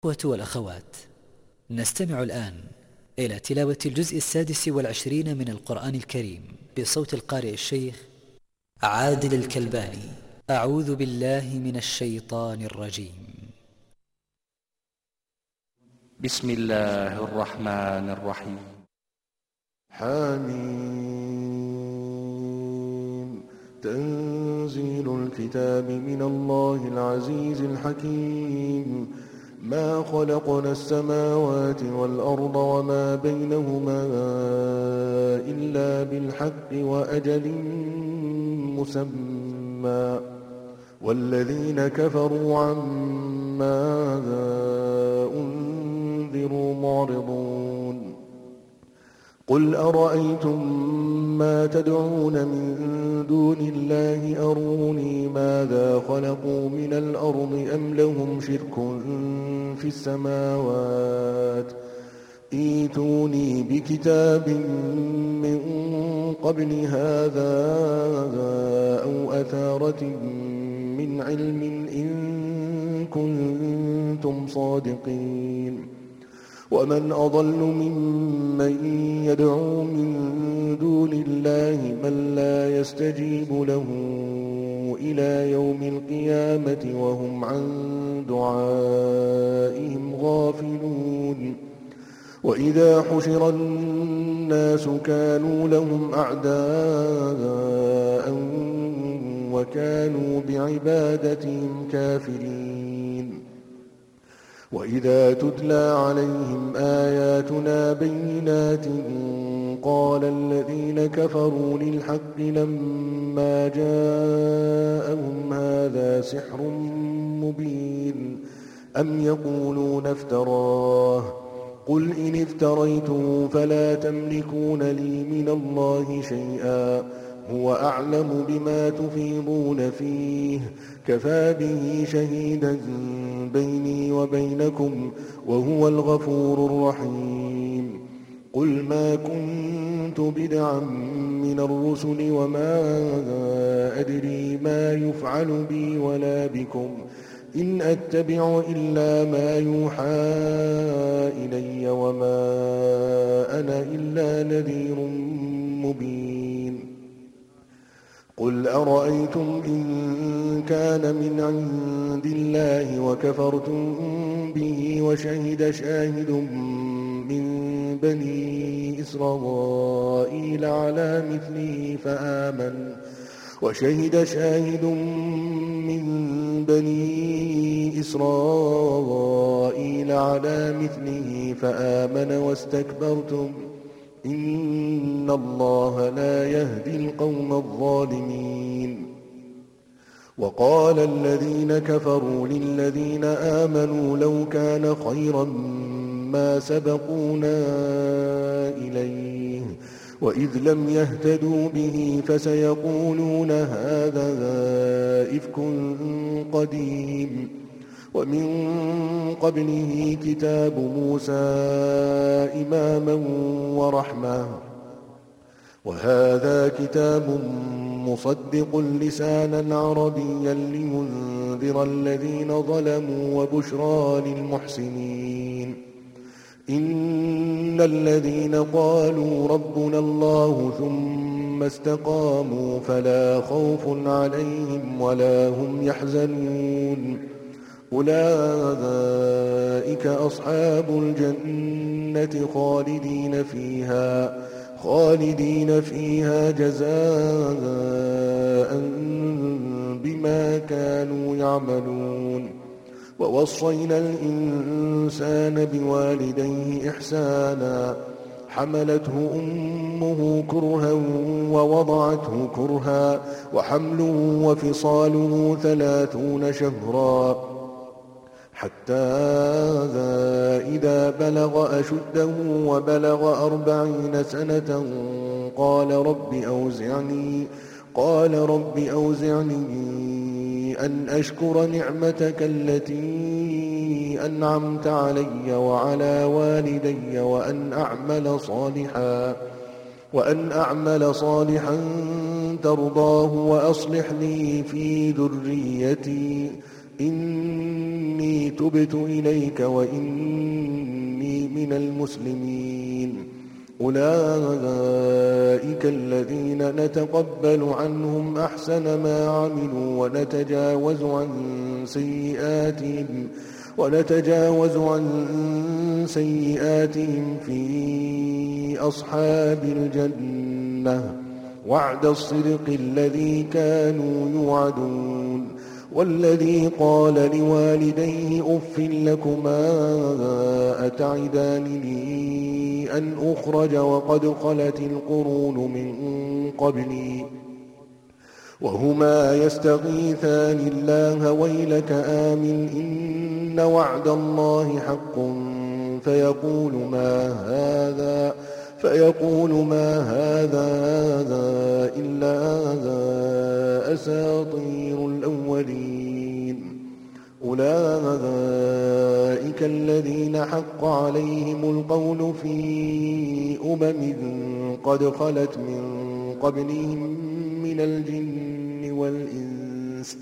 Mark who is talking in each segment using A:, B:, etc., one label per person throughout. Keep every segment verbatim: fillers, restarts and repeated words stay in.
A: الإخوة والأخوات، نستمع الآن إلى تلاوة الجزء السادس والعشرين من القرآن الكريم بصوت القارئ الشيخ عادل الكلباني. أعوذ بالله من الشيطان الرجيم.
B: بسم الله الرحمن الرحيم.
C: حميم. تنزيل الكتاب من الله العزيز الحكيم. ما خلقنا السماوات والأرض وما بينهما إلا بالحق وأجل مسمى، والذين كفروا عما أنذروا معرضون. قل أرأيتم ما تدعون من دون الله أروني ماذا خلقوا من الأرض أم لهم شرك في السماوات، ائتوني بكتاب من قبل هذا أو أثارة من علم إن كنتم صادقين. ومن أضل ممن يدعو من دون الله من لا يستجيب له إلى يوم القيامة وهم عن دعائهم غافلون. وإذا حشر الناس كانوا لهم أعداء وكانوا بعبادتهم كافرين. وإذا تتلى عليهم آياتنا بينات قال الذين كفروا للحق لما جاءهم هذا سحر مبين أم يقولون افتراه قل إن افتريته فلا تملكون لي من الله شيئا هو أعلم بما تفيضون فيه كفى به شهيدا بيني وبينكم وهو الغفور الرحيم. قل ما كنت بدعا من الرسل وما أدري ما يفعل بي ولا بكم إن أتبع إلا ما يوحى إلي وما أنا إلا نذير مبين. قل أرأيتم إن كان من عند الله وكفرتم به وشهد شاهد من بني إسرائيل على مثله فآمن وشهد شاهد من بني إسرائيل على مثله فآمن واستكبرتم إن الله لا يهدي القوم الظالمين. وقال الذين كفروا للذين آمنوا لو كان خيرا ما سبقونا إليه وإذ لم يهتدوا به فسيقولون هذا إفك قديم. ومن قبله كتاب موسى إماما ورحمة وهذا كتاب مصدق لسانا عربيا لينذر الذين ظلموا وبشرى للمحسنين. إن الذين قالوا ربنا الله ثم استقاموا فلا خوف عليهم ولا هم يحزنون أولئك أصحاب الجنة خالدين فيها خالدين فيها جزاء بما كانوا يعملون. ووصينا الإنسان بوالديه إحسانا حملته أمه كرها ووضعته كرها وحمله وفصاله ثلاثون شهرا حتى إذا بلغ أشده وبلغ أربعين سنة قال رب أوزعني قال رب أوزعني أن أشكر نعمتك التي أنعمت علي وعلى والدي وأن أعمل صالحا وأن أعمل صالحا ترضاه وأصلح لي في ذريتي إني تبت إليك وإني من المسلمين أولئك الذين نتقبل عنهم أحسن ما عملوا ونتجاوز عن سيئاتهم ونتجاوز عن سيئاتهم في أصحاب الجنة وعد الصدق الذي كانوا يوعدون والذي قال لوالديه أف لكما أتعدانني أن أخرج وقد خلت القرون من قبلي وهما يستغيثان الله ويلك آمن إن وعد الله حق فيقول ما هذا فيقول ما هذا إلا أساطير الأولين أولئك الذين حق عليهم القول في أمم قد خلت من قبلهم من الجن والإنس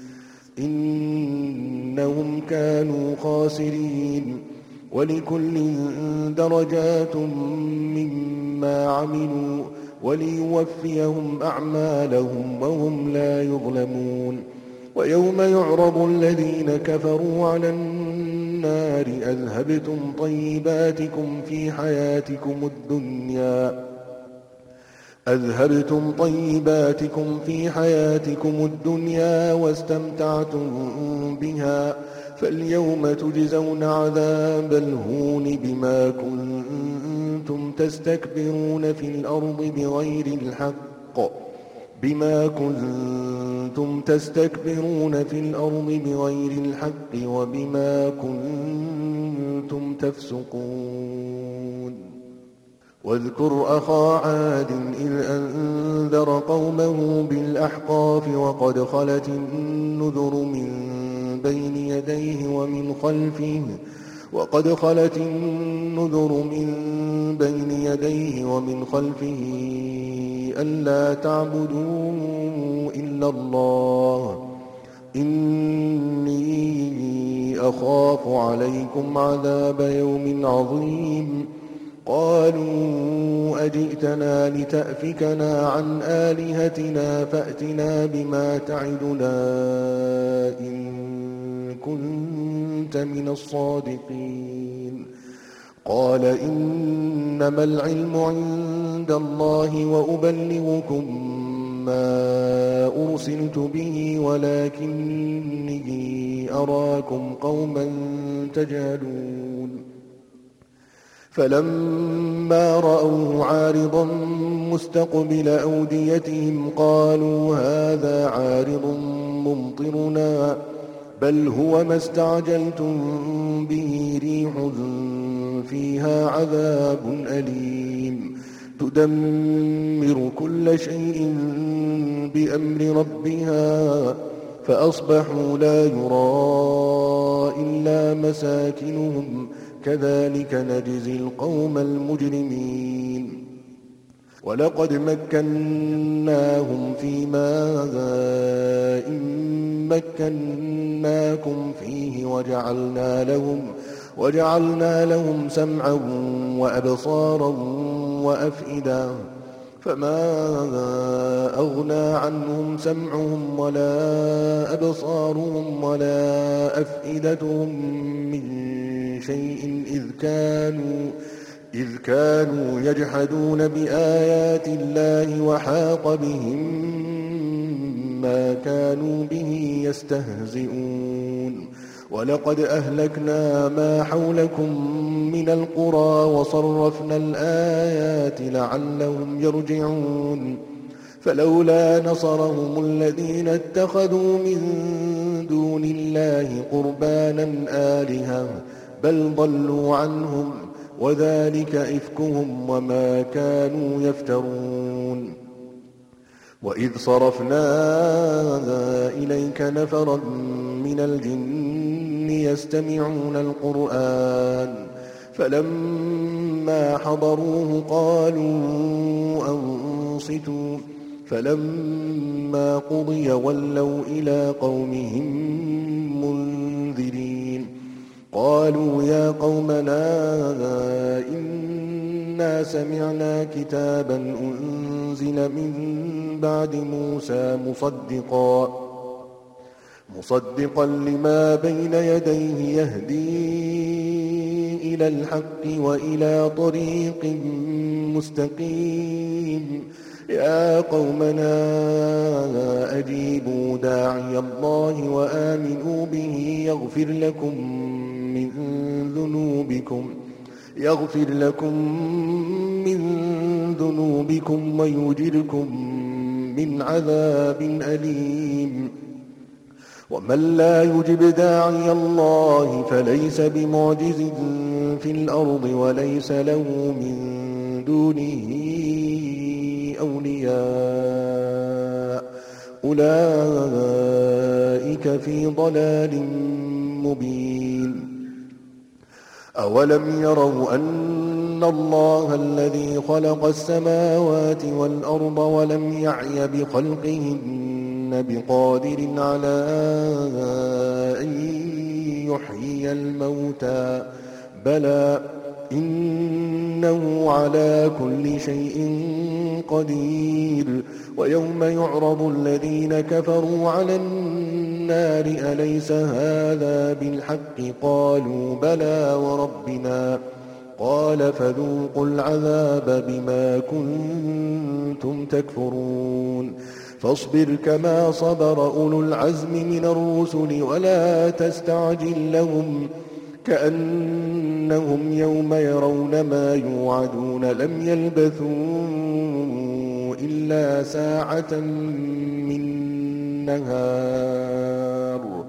C: إنهم كانوا خاسرين ولكل درجات مما عملوا وليوفيهم أعمالهم وهم لا يظلمون ويوم يعرض الذين كفروا على النار أذهبتم طيباتكم في حياتكم الدنيا أذهبتم طيباتكم في حياتكم الدنيا واستمتعتم بها فاليوم تجزون عذاب الهون بما كنتم تستكبرون في الأرض بغير الحق بما كنتم تستكبرون في الأرض بغير الحق وبما كنتم تفسقون واذكر أخا عاد إذ أنذر قومه بالأحقاف وقد خلت النذر من بين يديه ومن خلفه وقد خلت النذر من بين يديه ومن خلفه ألا تعبدوا إلا الله إني أخاف عليكم عذاب يوم عظيم قالوا أجئتنا لتأفكنا عن آلهتنا فأتنا بما تعدنا إن كنت من الصادقين قال إنما العلم عند الله وأبلغكم ما أرسلت به ولكني أراكم قوما تجهلون فلما رأوه عارضا مستقبل أوديتهم قالوا هذا عارض ممطرنا بل هو ما استعجلتم به ريح فيها عذاب أليم تدمر كل شيء بأمر ربها فأصبحوا لا يرى إلا مساكنهم كذلك نجزي القوم المجرمين ولقد مكناهم في ماء مكناكم فيه وجعلنا لهم وجعلنا لهم سمعا وأبصارا وأفئدة فما أغنى عنهم سمعهم ولا أبصارهم ولا أفئدتهم من شيء إذ كانوا إذ كانوا يجحدون بآيات الله وحاق بهم ما كانوا به يستهزئون ولقد أهلكنا ما حولكم من القرى وصرفنا الآيات لعلهم يرجعون فلولا نصرهم الذين اتخذوا من دون الله قربانا آلهة بل ضلوا عنهم وذلك إفكهم وما كانوا يفترون وإذ صرفنا إليك نفرا من الجن يستمعون القرآن فلما حضروه قالوا أنصتوا فلما قضي ولوا إلى قومهم منذرين قالوا يا قومنا إنا سمعنا كتابا أنزل من بعد موسى مصدقا مصدقا لما بين يديه يهدي إلى الحق وإلى طريق مستقيم يا قومنا أجيبوا داعي الله وآمنوا به يغفر لكم من ذنوبكم يغفر لكم من ذنوبكم ويجركم من عذاب أليم ومن لا يجب داعي الله فليس بمعجز في الأرض وليس له من دونه أولياء أولئك في ضلال مبين أولم يروا أن الله الذي خلق السماوات والأرض ولم يعي بخلقهن بقادر على أن يحيي الموتى بلى إنه على كل شيء قدير ويوم يعرض الذين كفروا على النار أليس هذا بالحق قالوا بلى وربنا قال فذوقوا العذاب بما كنتم تكفرون فاصبر كما صبر أولو العزم من الرسل ولا تستعجل لهم كأنهم يوم يرون ما يوعدون لم يلبثوا إلا ساعة من نهار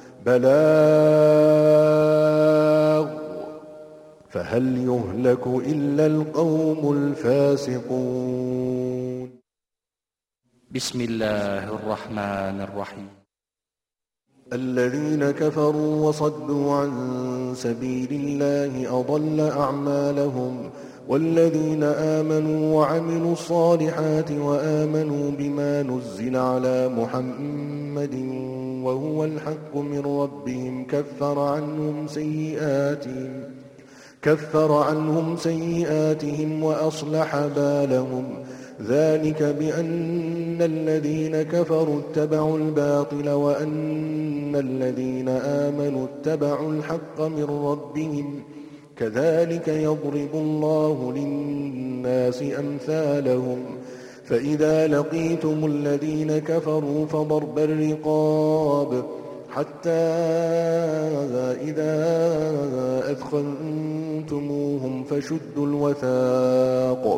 C: بلاغ فهل يهلك إلا القوم الفاسقون.
B: بسم الله الرحمن الرحيم.
C: الذين كفروا وصدوا عن سبيل الله أضل أعمالهم والذين آمنوا وعملوا الصالحات وآمنوا بما نزل على محمد وهو الحق من ربهم كفر عنهم سيئاتهم كفر عنهم سيئاتهم وأصلح بالهم ذلك بأن الذين كفروا اتبعوا الباطل وأن الذين آمنوا اتبعوا الحق من ربهم كذلك يضرب الله للناس أمثالهم فإذا لقيتم الذين كفروا فضرب الرقاب حتى إذا أثخنتموهم فشدوا الوثاق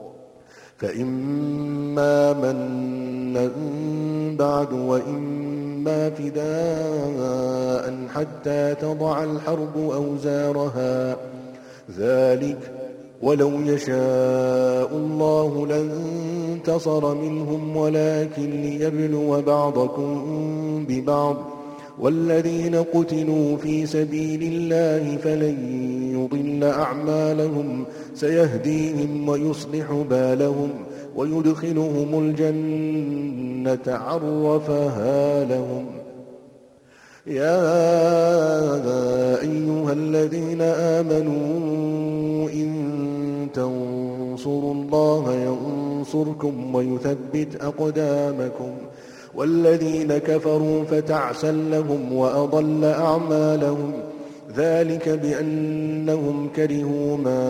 C: فإما منا بعد وإما فداء حتى تضع الحرب أوزارها ذلك ولو يشاء الله لانتصر منهم ولكن ليبلو بعضكم ببعض والذين قتلوا في سبيل الله فلن يضل أعمالهم سيهديهم ويصلح بالهم ويدخلهم الجنة عرفها لهم. يا أيها الذين آمنوا إن تنصروا الله ينصركم ويثبت أقدامكم والذين كفروا فتعسا لهم وأضل أعمالهم ذلك بأنهم كرهوا ما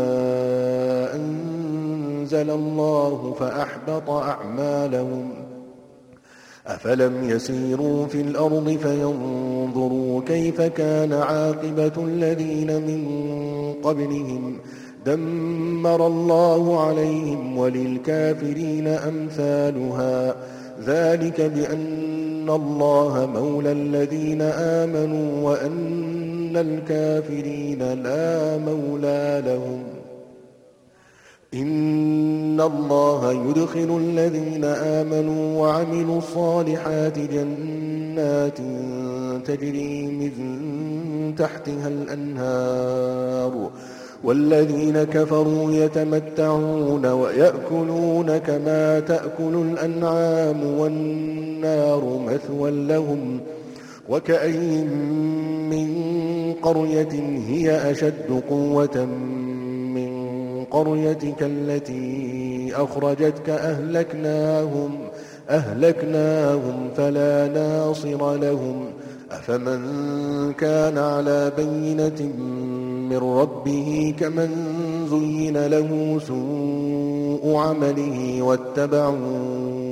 C: أنزل الله فأحبط أعمالهم. أفلم يسيروا في الأرض فينظروا كيف كان عاقبة الذين من قبلهم دمر الله عليهم وللكافرين أمثالها ذلك بأن الله مولى الذين آمنوا وأن الكافرين لا مولى لهم. إن الله يدخل الذين آمنوا وعملوا الصالحات جنات تجري من تحتها الأنهار والذين كفروا يتمتعون ويأكلون كما تأكل الأنعام والنار مثوى لهم وكأين من قرية هي أشد قوة من قريتك التي أخرجتك أهلكناهم أهلكناهم فلا ناصر لهم أفمن كان على بينة من ربه كمن زين له سوء عمله واتبعوا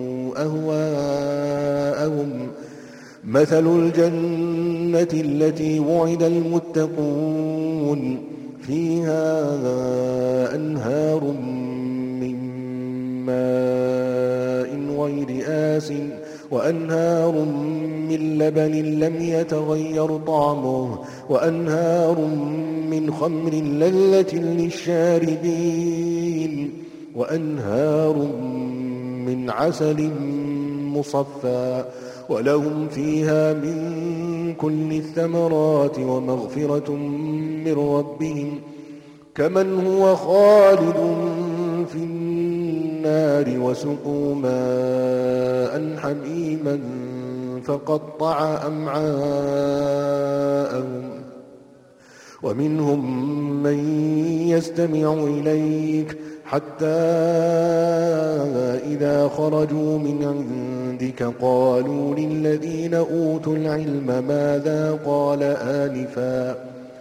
C: أهواءهم مثل الجنة التي وعد المتقون فيها أنهار من ماء غير آسٍ وأنهار من لبن لم يتغير طعمه وأنهار من خمر لذة للشاربين وأنهار من عسل مصفى ولهم فيها من كل الثمرات ومغفرة من ربهم كمن هو خالد في النار وسقوا ماء حميما فقطع أمعاءهم ومنهم من يستمع إليك حتى إذا خرجوا من عندك قالوا للذين أوتوا العلم ماذا قال آنفا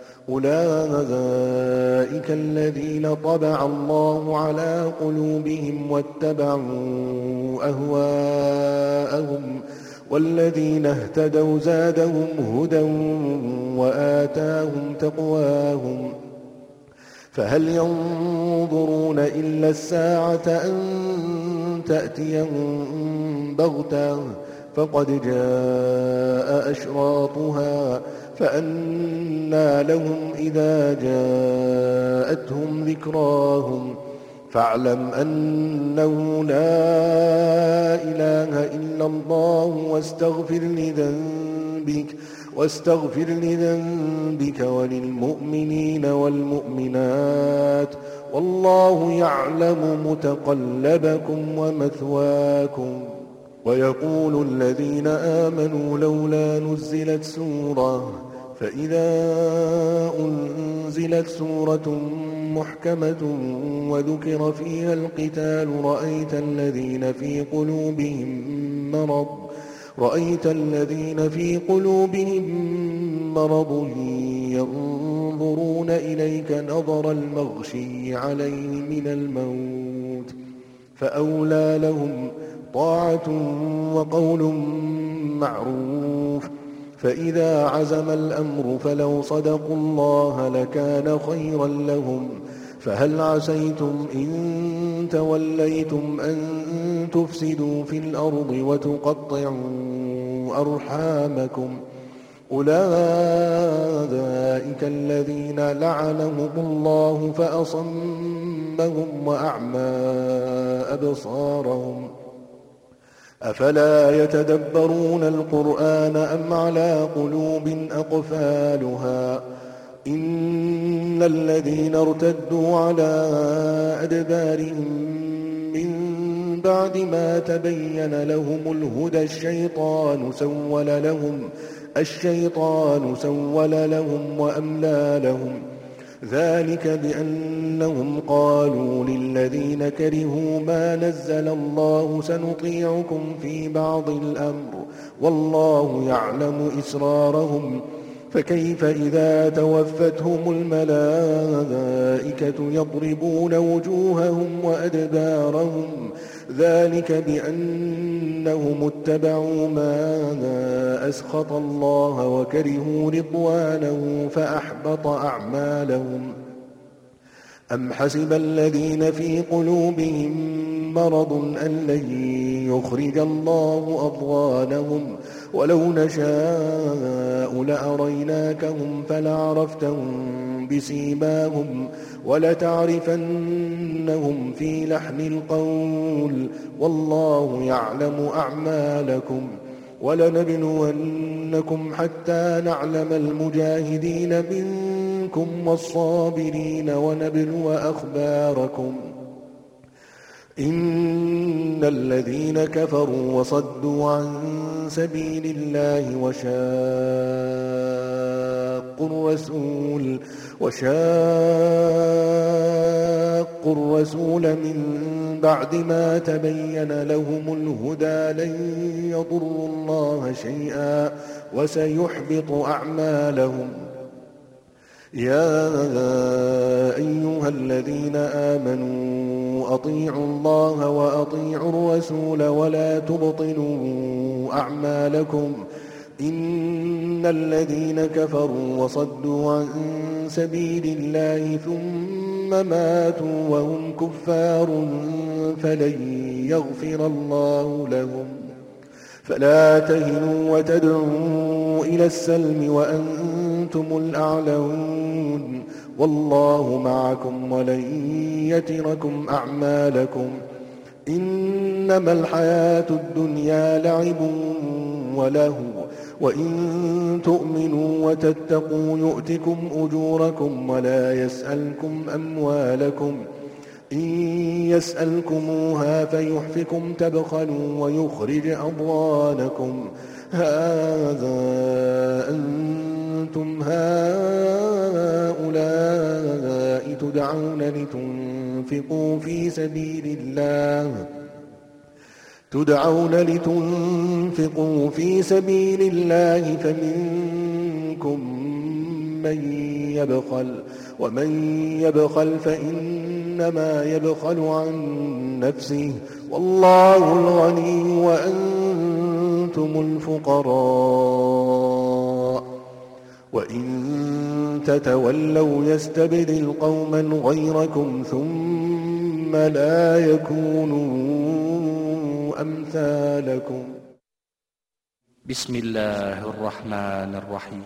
C: أولئك الذين طبع الله على قلوبهم واتبعوا أهواءهم والذين اهتدوا زادهم هدى وآتاهم تقواهم فهل ينظرون إلا الساعة أن تأتيهم بغتة فقد جاء أشراطها فأنى لهم إذا جاءتهم ذكراهم فاعلم أنه لا إله إلا الله واستغفر لذنبك واستغفر لذنبك وللمؤمنين والمؤمنات والله يعلم متقلبكم ومثواكم ويقول الذين آمنوا لولا نزلت سورة فإذا أنزلت سورة محكمة وذكر فيها القتال رأيت الذين في قلوبهم مرض رأيت الذين في قلوبهم مرض ينظرون إليك نظر المغشي عليه من الموت فأولى لهم طاعة وقول معروف فإذا عزم الأمر فلو صدقوا الله لكان خيرا لهم فهل عسيتم إن توليتم أن تفسدوا في الأرض وتقطعوا أرحامكم أولئك الذين لعنهم الله فأصمهم وأعمى أبصارهم أفلا يتدبرون القرآن أم على قلوب أقفالها إن الذين ارتدوا على أدبارهم من بعد ما تبين لهم الهدى الشيطان سول لهم الشيطان سول لهم وأملى لهم ذلك بأنهم قالوا للذين كرهوا ما نزل الله سنطيعكم في بعض الأمر والله يعلم إسرارهم فكيف إذا توفتهم الملائكة يضربون وجوههم وأدبارهم ذلك بأنهم اتبعوا ما أسخط الله وكرهوا رضوانه فأحبط أعمالهم أم حسب الذين في قلوبهم مرض أن لن يخرج الله أضغانهم ولو نشاء لأريناكهم فلعرفتهم بسيماهم ولتعرفنهم في لحن القول والله يعلم أعمالكم ولنبلونكم حتى نعلم المجاهدين منكم منكم والصابرين ونبلو أخباركم إن الذين كفروا وصدوا عن سبيل الله وشاقوا الرسول وشاقوا الرسول من بعد ما تبين لهم الهدى لن يضروا الله شيئا وسيحبط أعمالهم. يا أيها الذين آمنوا أطيعوا الله وأطيعوا الرسول ولا تبطلوا أعمالكم إن الذين كفروا وصدوا عن سبيل الله ثم ماتوا وهم كفار فلن يغفر الله لهم. فلا تهنوا وتدعوا إلى السلم وأنتم الأعلون والله معكم ولن يتركم أعمالكم. إنما الحياة الدنيا لعب ولهو وإن تؤمنوا وتتقوا يؤتكم أجوركم ولا يسألكم أموالكم إن يسألكموها فيحفكم تبخلوا ويخرج أضغانكم. هذا أنتم هؤلاء تدعون لتنفقوا في سبيل الله تدعون لتنفقوا في سبيل الله فمنكم من يبخل ومن يبخل فإنما يبخل عن نفسه والله الغني وأنتم الفقراء وإن تتولوا يستبدل قوما غيركم ثم لا يكونوا أمثالكم.
B: بسم الله الرحمن الرحيم.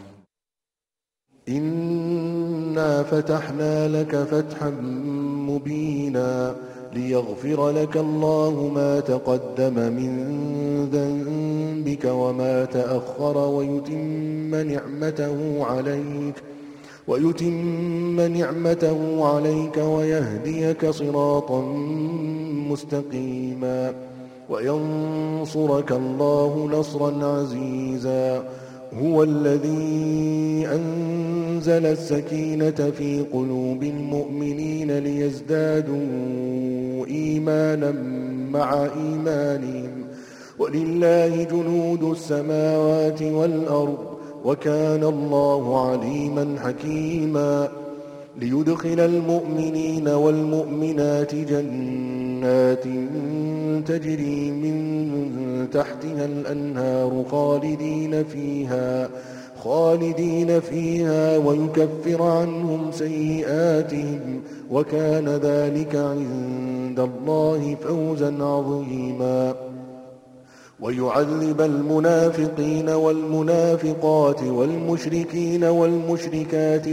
C: إنا فتحنا لك فتحا مبينا ليغفر لك الله ما تقدم من ذنبك وما تأخر ويتم نعمته عليك ويتم نعمته عليك ويهديك صراطا مستقيما وينصرك الله نصرا عزيزا. هو الذي أنزل السكينة في قلوب المؤمنين ليزدادوا إيمانا مع إيمانهم ولله جنود السماوات والأرض وكان الله عليما حكيما. ليدخل المؤمنين والمؤمنات جنات تجري من تحتها الأنهار خالدين فيها خالدين فيها ويكفر عنهم سيئاتهم وكان ذلك عند الله فوزا عظيما. ويعذب المنافقين والمنافقات والمشركين والمشركات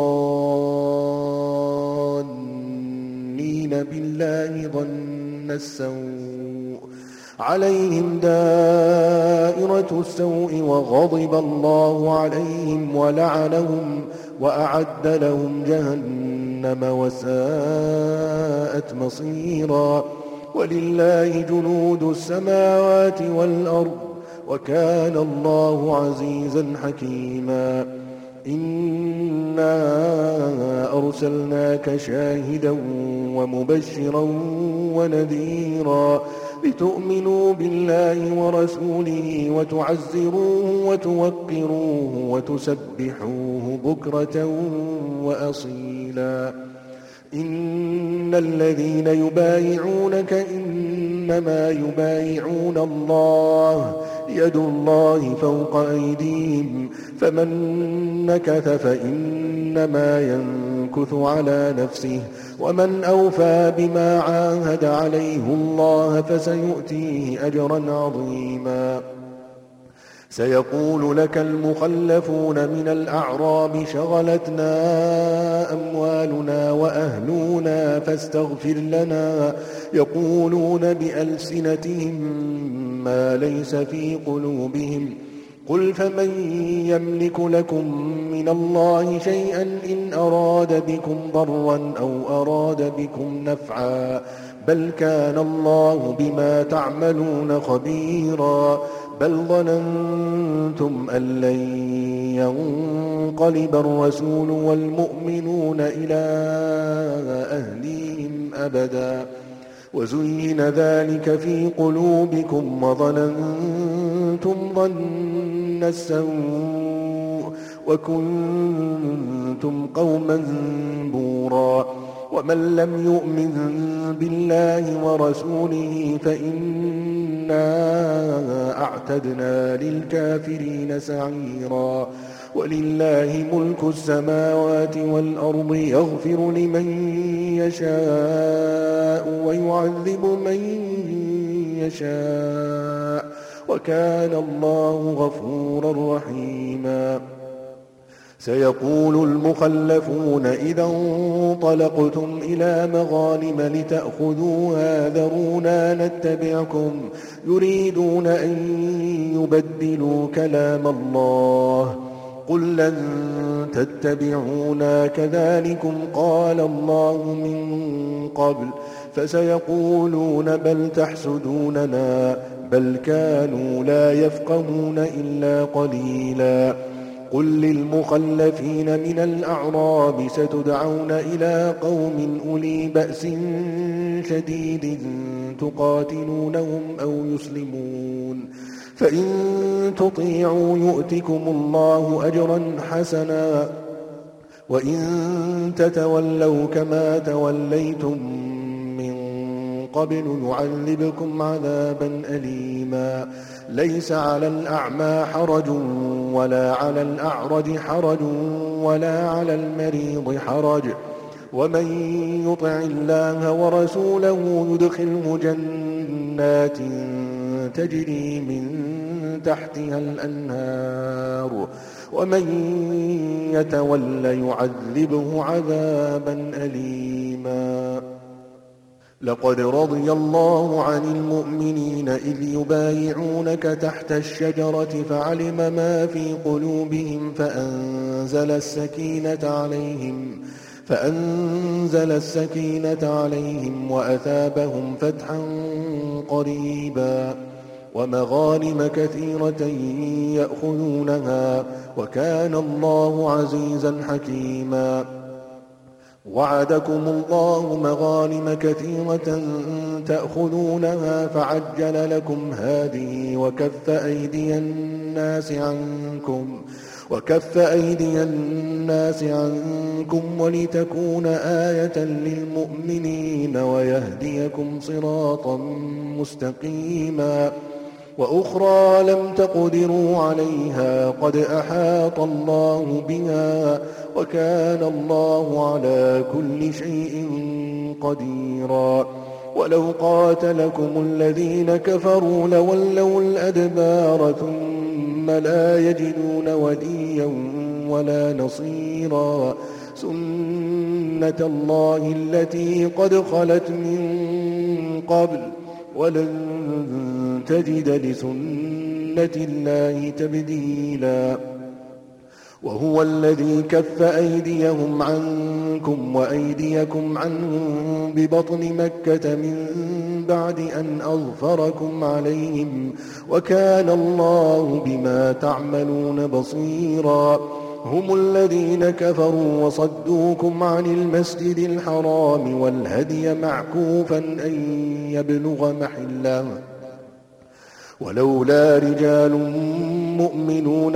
C: الظانين بالله ظن السوء عليهم دائرة السوء وغضب الله عليهم ولعنهم وأعد لهم جهنم وساءت مصيرا. ولله جنود السماوات والأرض وكان الله عزيزا حكيما. إنا أرسلناك شاهدا ومبشرا ونذيرا لتؤمنوا بالله ورسوله وتعزروه وتوقروه وتسبحوه بكرة وأصيلا. إن الذين يبايعونك إنما يبايعون الله يد الله فوق أيديهم فمن نكث فإنما ينكث على نفسه ومن أوفى بما عاهد عليه الله فسيؤتيه أجرا عظيما. سيقول لك المخلفون من الأعراب شغلتنا أموالنا وأهلنا فاستغفر لنا يقولون بألسنتهم ما ليس في قلوبهم قل فمن يملك لكم من الله شيئا إن أراد بكم ضرا أو أراد بكم نفعا بل كان الله بما تعملون خبيرا بل ظننتم أن لن ينقلب الرسول والمؤمنون إلى أهليهم أبدا وزين ذلك في قلوبكم وظننتم ظن السوء وكنتم قوما بورا ومن لم يؤمن بالله ورسوله فإنا أعتدنا للكافرين سعيرا ولله ملك السماوات والأرض يغفر لمن يشاء ويعذب من يشاء وكان الله غفورا رحيما سيقول المخلفون إذا انطلقتم إلى مغانم لتأخذوها ذرونا نتبعكم يريدون أن يبدلوا كلام الله قل لن تتبعونا كذلكم قال الله من قبل فسيقولون بل تحسدوننا بل كانوا لا يفقهون إلا قليلا قل للمخلفين من الأعراب ستدعون إلى قوم أولي بأس شديد تقاتلونهم أو يسلمون فإن تطيعوا يؤتكم الله أجرا حسنا وإن تتولوا كما توليتم من قبل يعذبكم عذابا أليما ليس على الأعمى حرج ولا على الأعرج حرج ولا على المريض حرج ومن يطع الله ورسوله يدخله جنات تجري من تحتها الأنهار ومن يتول يعذبه عذابا أليما لقد رضي الله عن المؤمنين إذ يبايعونك تحت الشجرة فعلم ما في قلوبهم فأنزل السكينة عليهم فأنزل السكينة عليهم وأثابهم فتحا قريبا ومغانم كثيرة يأخذونها وكان الله عزيزا حكيما وعدكم الله مغانم كثيرة تأخذونها فعجل لكم هذه وكف أيدي الناس عنكم وكف أيدي الناس عنكم ولتكون آية للمؤمنين ويهديكم صراطا مستقيما وأخرى لم تقدروا عليها قد أحاط الله بها وكان الله على كل شيء قديرا ولو قاتلكم الذين كفروا لولوا الأدبار ثم لا يجدون وليا ولا نصيرا سنة الله التي قد خلت من قبل ولن تجد لسنة الله تبديلا وهو الذي كف أيديهم عنكم وأيديكم عنهم ببطن مكة من بعد أن أظفركم عليهم وكان الله بما تعملون بصيرا هم الذين كفروا وصدوكم عن المسجد الحرام والهدي معكوفا أن يبلغ محله ولولا رجال مؤمنون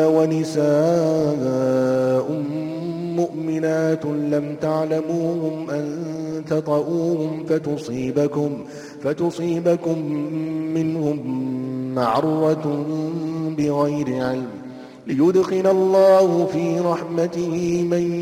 C: ونساء مؤمنات لم تعلموهم أن تطؤوهم فتصيبكم, فتصيبكم منهم معرة بغير علم ليدخل الله في رحمته من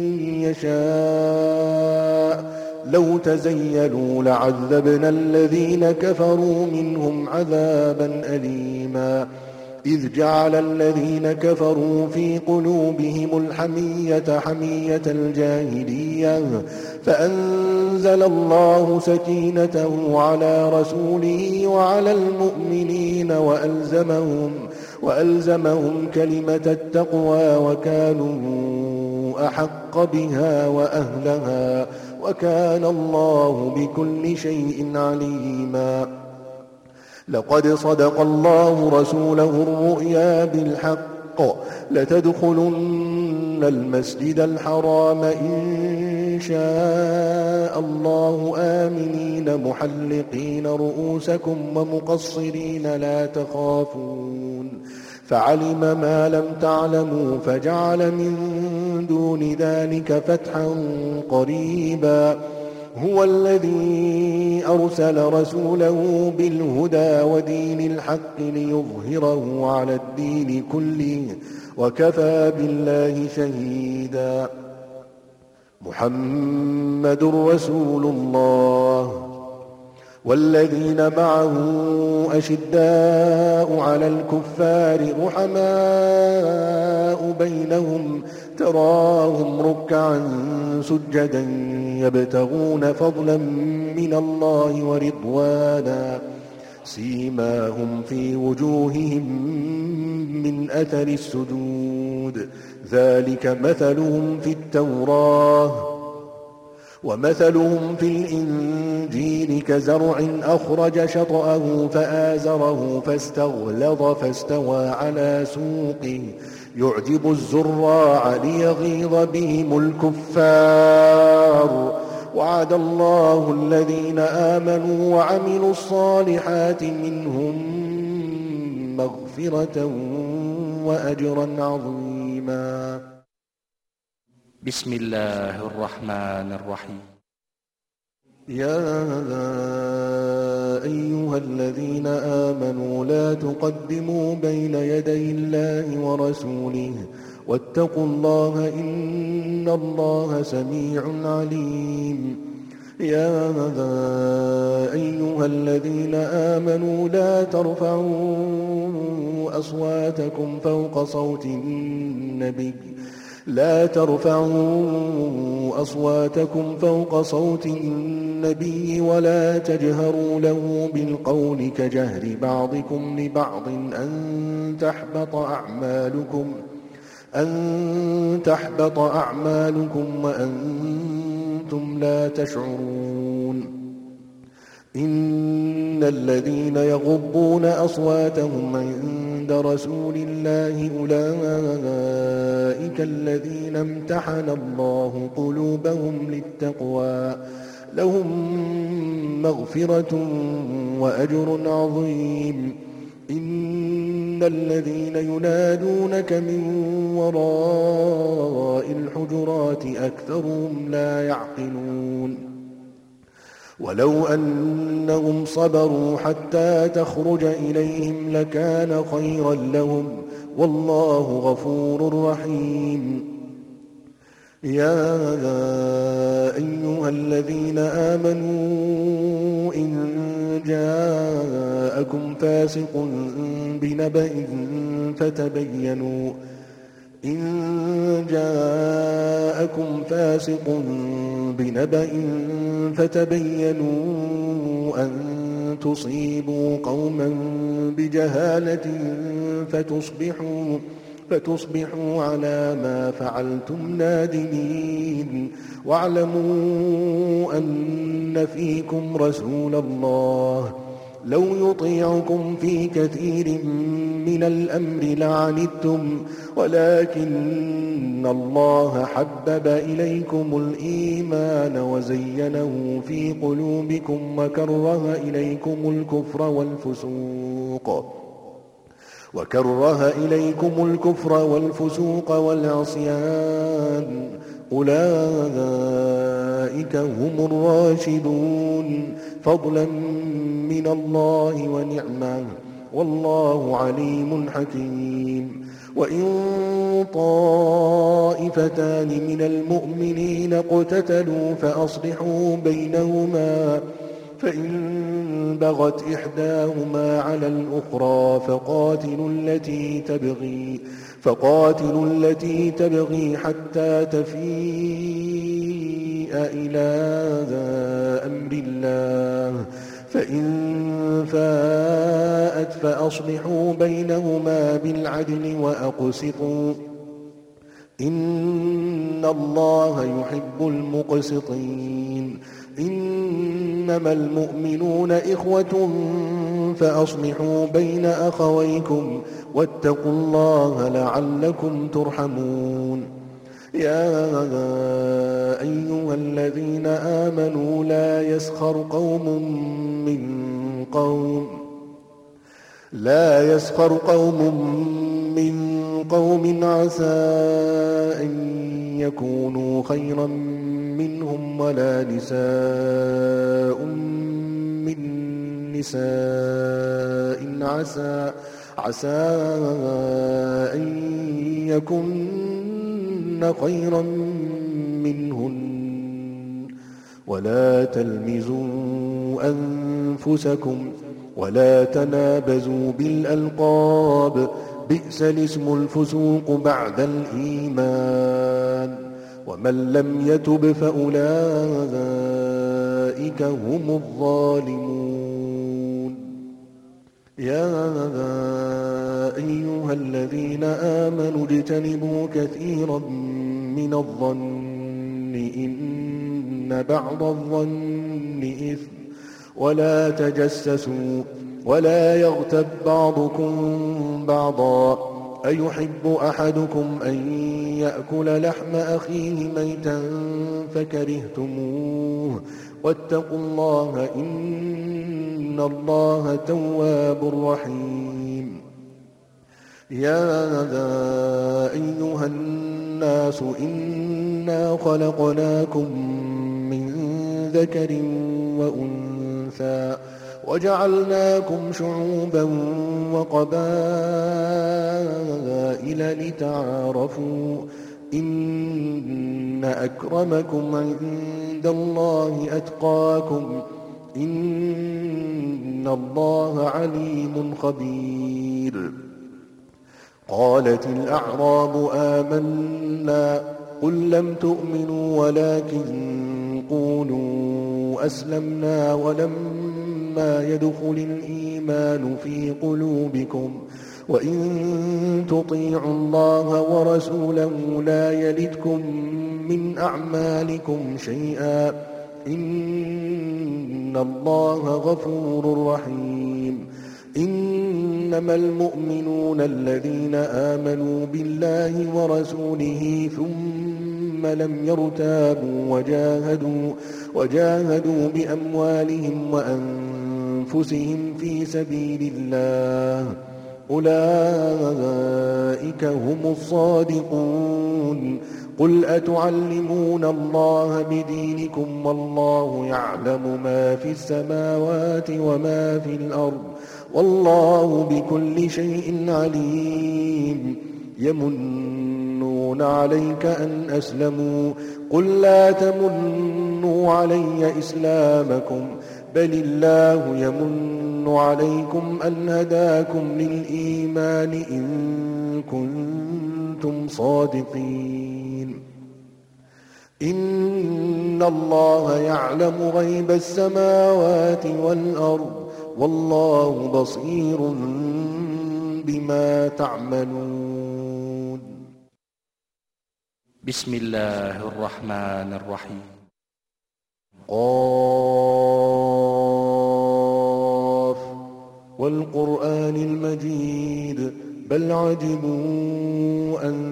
C: يشاء لو تزيلوا لعذبنا الذين كفروا منهم عذابا أليما إذ جعل الذين كفروا في قلوبهم الحمية حمية الجاهلية فأنزل الله سكينته على رسوله وعلى المؤمنين وألزمهم وألزمهم كلمة التقوى وكانوا أحق بها وأهلها وكان الله بكل شيء عليما. لقد صدق الله رسوله الرؤيا بالحق لتدخلن المسجد الحرام إن شاء الله آمنين محلقين رؤوسكم ومقصرين لا تخافون فعلم ما لم تعلموا فجعل من دون ذلك فتحا قريبا. هو الذي أرسل رسوله بالهدى ودين الحق ليظهره على الدين كله وكفى بالله شهيدا. محمد رسول الله والذين معه أشداء على الكفار رحماء بينهم تراهم ركعا سجدا يبتغون فضلا من الله ورضوانا سيماهم في وجوههم من أثر السجود ذلك مثلهم في التوراة ومثلهم في الإنجيل كزرع أخرج شطأه فآزره فاستغلظ فاستوى على سوقه يعجب الزراع ليغيظ بهم الكفار. وعد الله الذين آمنوا وعملوا الصالحات منهم مغفرة وأجرا عظيما.
B: بسم الله الرحمن الرحيم.
C: يا أيها الذين آمنوا لا تقدموا بين يدي الله ورسوله واتقوا الله إن الله سميع عليم. يا أيها الذين آمنوا لا ترفعوا أصواتكم فوق صوت النبي لا ترفعوا أصواتكم فوق صوت النبي ولا تجهروا له بالقول كجهر بعضكم لبعض أن تحبط أعمالكم أن تحبط أعمالكم وأنتم لا تشعرون. إن الذين يغضون أصواتهم عند رسول الله أولئك الذين امتحن الله قلوبهم للتقوى لهم مغفرة وأجر عظيم. إن الذين ينادونك من وراء الحجرات أكثرهم لا يعقلون. ولو أنهم صبروا حتى تخرج إليهم لكان خيرا لهم والله غفور رحيم. يا أيها الذين آمنوا إن جاءكم فاسق بنبأ فتبينوا إن جاءكم فاسق بنبأ فتبينوا أن تصيبوا قوما بجهالة فتصبحوا فتصبحوا على ما فعلتم نادمين. واعلموا أن فيكم رسول الله لو يطيعكم في كثير من الأمر لعنتم ولكن الله حبب إليكم الإيمان وزينه في قلوبكم وكره إليكم الكفر والفسوق وكره إليكم الكفر والفسوق والعصيان أولئك هم الراشدون فضلا من الله ونعمة والله عليم حكيم. وإن طائفتان من المؤمنين اقتتلوا فأصلحوا بينهما فإن بغت إحداهما على الأخرى فقاتلوا التي تبغي فقاتلوا التي تبغي حتى تفيء إلى أمر الله فإن فاءت فأصلحوا بينهما بالعدل وأقسطوا إن الله يحب المقسطين إنما المؤمنون إخوة فأصلحوا بين أخويكم واتقوا الله لعلكم ترحمون يا أيها الذين آمنوا لا يسخر قوم من قوم لا يسخر قوم من قوم عسى أن يكونوا خيرا منهم ولا نساء من نساء عسى عسى أن يكن خيرا منهن ولا تلمزوا أنفسكم ولا تنابزوا بالألقاب بئس الاسم الفسوق بعد الإيمان ومن لم يتب فأولئك هم الظالمون يا أيها الذين آمنوا اجتنبوا كثيرا من الظن إن بعض الظن إثم ولا تجسسوا ولا يغتب بعضكم بعضا أيحب أحدكم أن يأكل لحم أخيه ميتا فكرهتموه واتقوا الله إن الله تواب رحيم يا أيها الناس إنا خلقناكم من ذكر وأنثى وجعلناكم شعوبا وقبائل لتعارفوا إن أكرمكم عند الله أتقاكم إن الله عليم خبير قالت الأعراب آمنا قل لم تؤمنوا ولكن قولوا أسلمنا ولما يدخل الإيمان في قلوبكم وإن تطيعوا الله ورسوله لا يلدكم من أعمالكم شيئا إن الله غفور رحيم إنما المؤمنون الذين آمنوا بالله ورسوله ثم لم يرتابوا وجاهدوا, وجاهدوا بأموالهم وأنفسهم في سبيل الله أولئك هم الصادقون قل أتعلمون الله بدينكم والله يعلم ما في السماوات وما في الأرض والله بكل شيء عليم يمنون عليك أن أسلموا قل لا تمنوا علي إسلامكم بل الله يمن عليكم أن هداكم للإيمان إن كنتم صادقين إن الله يعلم غيب السماوات والأرض والله بصير بما تعملون
B: بسم الله الرحمن الرحيم
C: قاف والقرآن المجيد بل عجبوا أن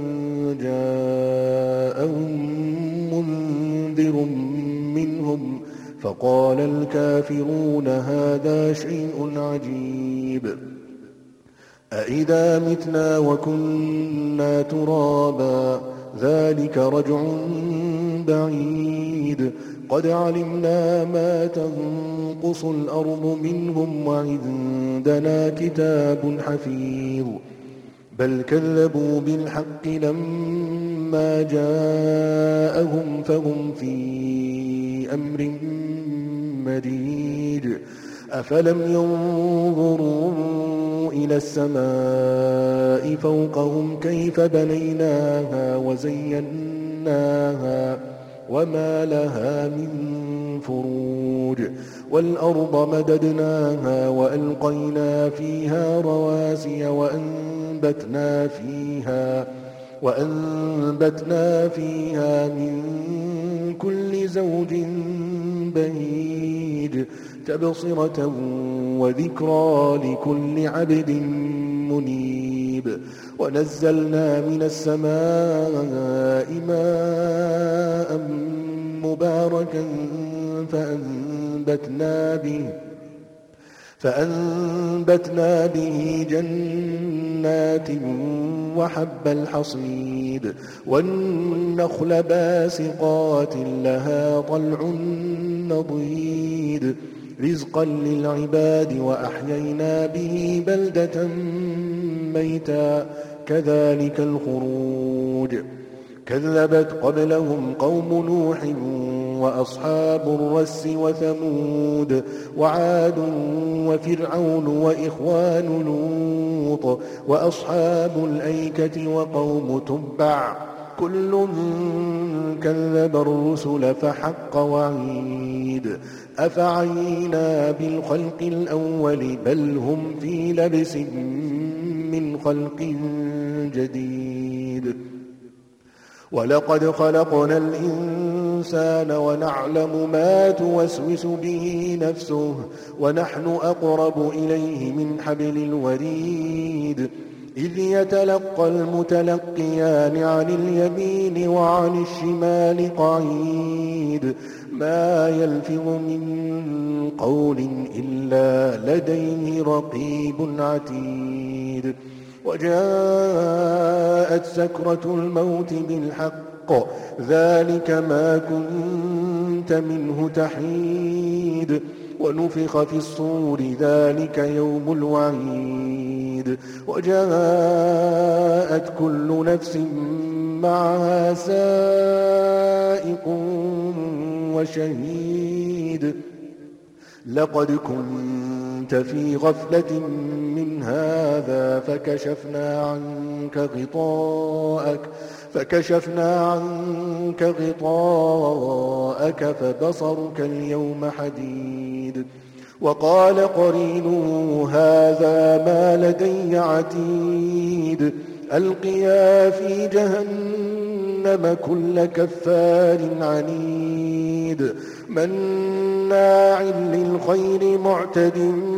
C: جاءهم منذر منهم فقال الكافرون هذا شيء عجيب أإذا متنا وكنا ترابا ذلك رجع بعيد قد علمنا ما تنقص الأرض منهم وعندنا كتاب حفيظ بل كذبوا بالحق لما جاءهم فهم في أمر مريج أفلم ينظروا إلى السماء فوقهم كيف بنيناها وزيناها وما لها من فروج والأرض مددناها وألقينا فيها رواسي وأنبتنا فيها وأنبتنا فيها من كل زوج بهيج تبصرة وذكرى لكل عبد منيب ونزلنا من السماء ماء مباركا فأنبتنا به فأنبتنا به جنات وحب الحصيد والنخل باسقات لها طلع نضيد رزقا للعباد وأحيينا به بلدة ميتا كذلك الخروج كذبت قبلهم قوم نوح وأصحاب الرس وثمود وعاد وفرعون وإخوان لوط وأصحاب الأيكة وقوم تبع كل كذب الرسل فحق وعيد أفعينا بالخلق الأول بل هم في لبس من خلق جديد ولقد خلقنا الإنسان ونعلم ما توسوس به نفسه ونحن أقرب إليه من حبل الوريد إذ يتلقى المتلقيان عن اليمين وعن الشمال قعيد ما يلفظ من قول إلا لديه رقيب عتيد وجاءت سكرة الموت بالحق ذلك ما كنت منه تحيد ونفخ في الصور ذلك يوم الوعيد وجاءت كل نفس معها سائق وشهيد لقد كنت في غفلة من هذا فكشفنا عنك غطاءك فكشفنا عنك غطاءك فبصرك اليوم حديد وقال قرينه هذا ما لدي عتيد ألقيا في جهنم كل كفار عنيد مناع للخير معتد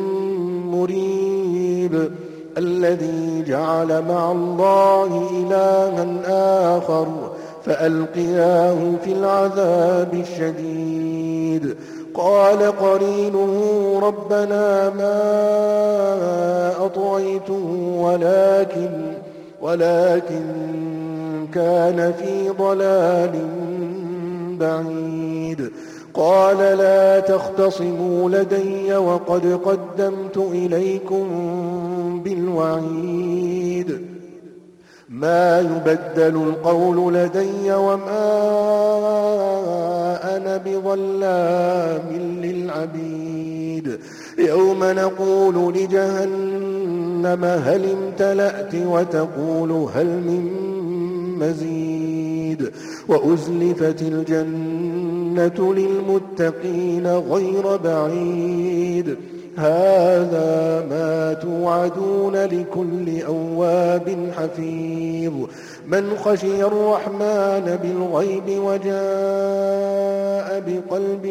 C: مريب الذي جعل مع الله إلها آخر فألقياه في العذاب الشديد قال قرينه ربنا ما أطغيته ولكن ولكن كان في ضلال بعيد قال لا تختصموا لدي وقد قدمت إليكم بالوعيد ما يبدل القول لدي وما أنا بظلام للعبيد يوم نقول لجهنم هل امتلأت وتقول هل من مزيد وأزلفت الجنة للمتقين غير بعيد هذا ما توعدون لكل أواب حفيظ من خشي الرحمن بالغيب وجاء بقلب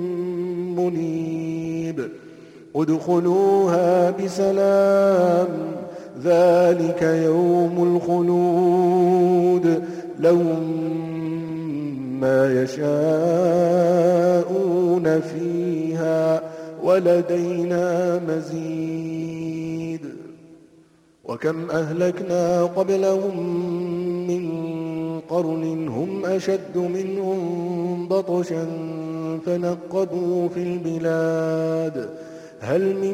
C: منيب ادخلوها بسلام ذلك يوم الخلود لهم ما يشاءون فيها ولدينا مزيد وكم أهلكنا قبلهم من قرن هم أشد منهم بطشا فنقبوا في البلاد هل من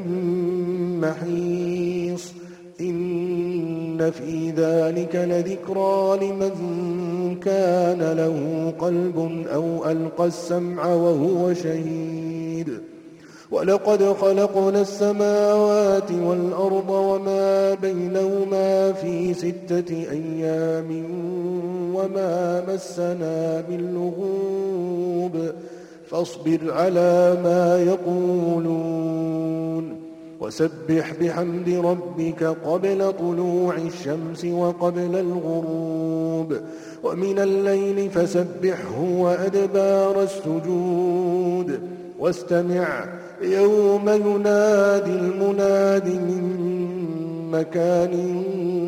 C: محيص إن في ذلك لذكرى لمن كان له قلب أو ألقى السمع وهو شهيد ولقد خلقنا السماوات والأرض وما بينهما في ستة أيام وما مسنا من لغوب فاصبر على ما يقولون وسبح بحمد ربك قبل طلوع الشمس وقبل الغروب ومن الليل فسبحه وأدبار السجود واستمع يوم ينادي المناد من مكان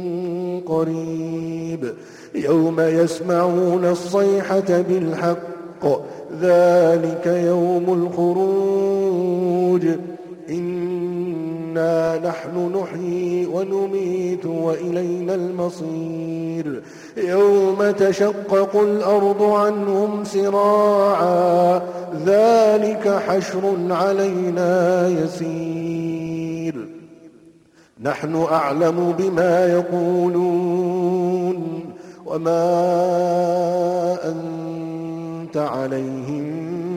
C: قريب يوم يسمعون الصيحة بالحق ذلك يوم الخروج إنا نحن نحيي ونميت وإلينا المصير يوم تشقق الأرض عنهم سراعا ذلك حشر علينا يسير نحن أعلم بما يقولون وما أنت عليهم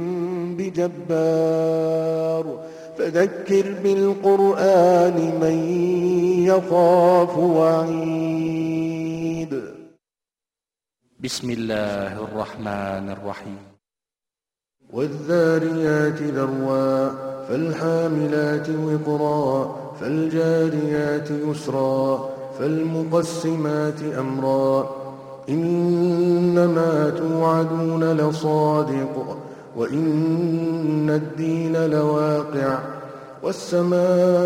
C: بجبار فذكر بالقرآن من يخاف وعيد
B: بسم الله الرحمن الرحيم
C: والذاريات ذروا فالحاملات وقرا فالجاريات يسرا فالمقسمات أمرا إنما توعدون لصادق وإن الدين لواقع والسماء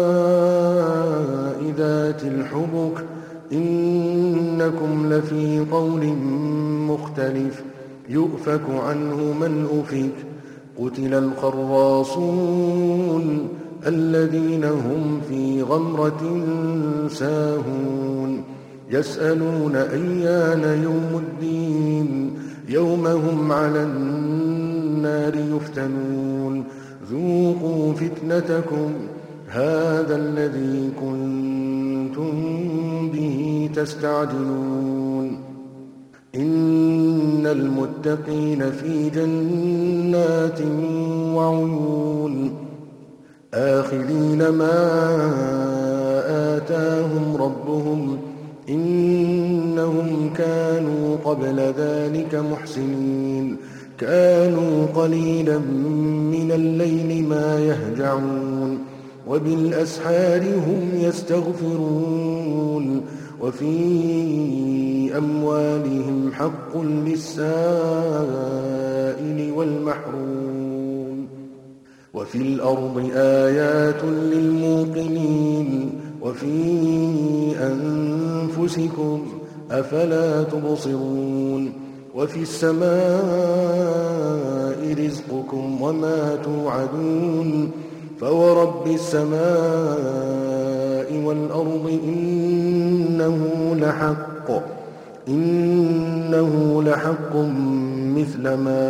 C: ذات الحبك إنكم لفي قول مختلف يؤفك عنه من أفك قتل الخراصون الذين هم في غمرة ساهون يسألون أيان يوم الدين يوم هم على النار يفتنون ذوقوا فتنتكم هذا الذي كنتم به تستعجلون إن المتقين في جنات وعيون آخذين ما آتاهم ربهم إنهم كانوا قبل ذلك محسنين كانوا قليلا من الليل ما يهجعون وبالأسحار هم يستغفرون وفي أموالهم حق للسائل والمحروم وفي الأرض آيات للموقنين وفي أنفسكم أفلا تبصرون وفي السماء رزقكم وما توعدون فورب السماء والأرض إنه لحق إنه لحق مثل ما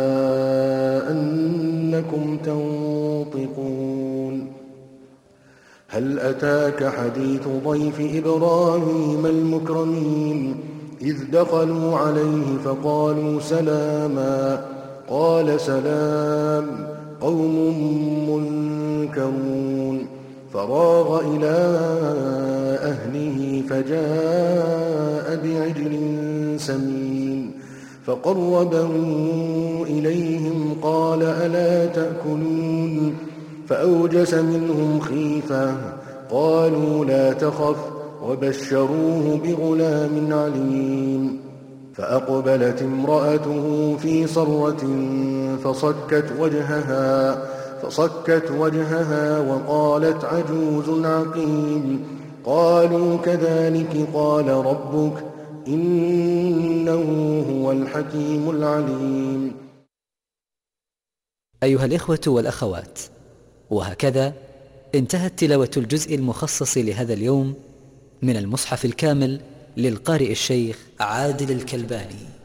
C: أنكم تنطقون هل أتاك حديث ضيف إبراهيم المكرمين إذ دخلوا عليه فقالوا سلاما قال سلام قوم منكرون فراغ إلى أهله فجاء بعجل سمين فقربه إليهم قال ألا تأكلون فأوجس منهم خيفة قالوا لا تخف وبشروه بغلام عليم فأقبلت امرأته في صرة فصكت وجهها فصكت وجهها وقالت عجوز عقيم قالوا كذلك قال ربك إنه هو الحكيم العليم.
A: أيها الإخوة والأخوات، وهكذا انتهت تلاوة الجزء المخصص لهذا اليوم من المصحف الكامل للقارئ الشيخ عادل الكلباني.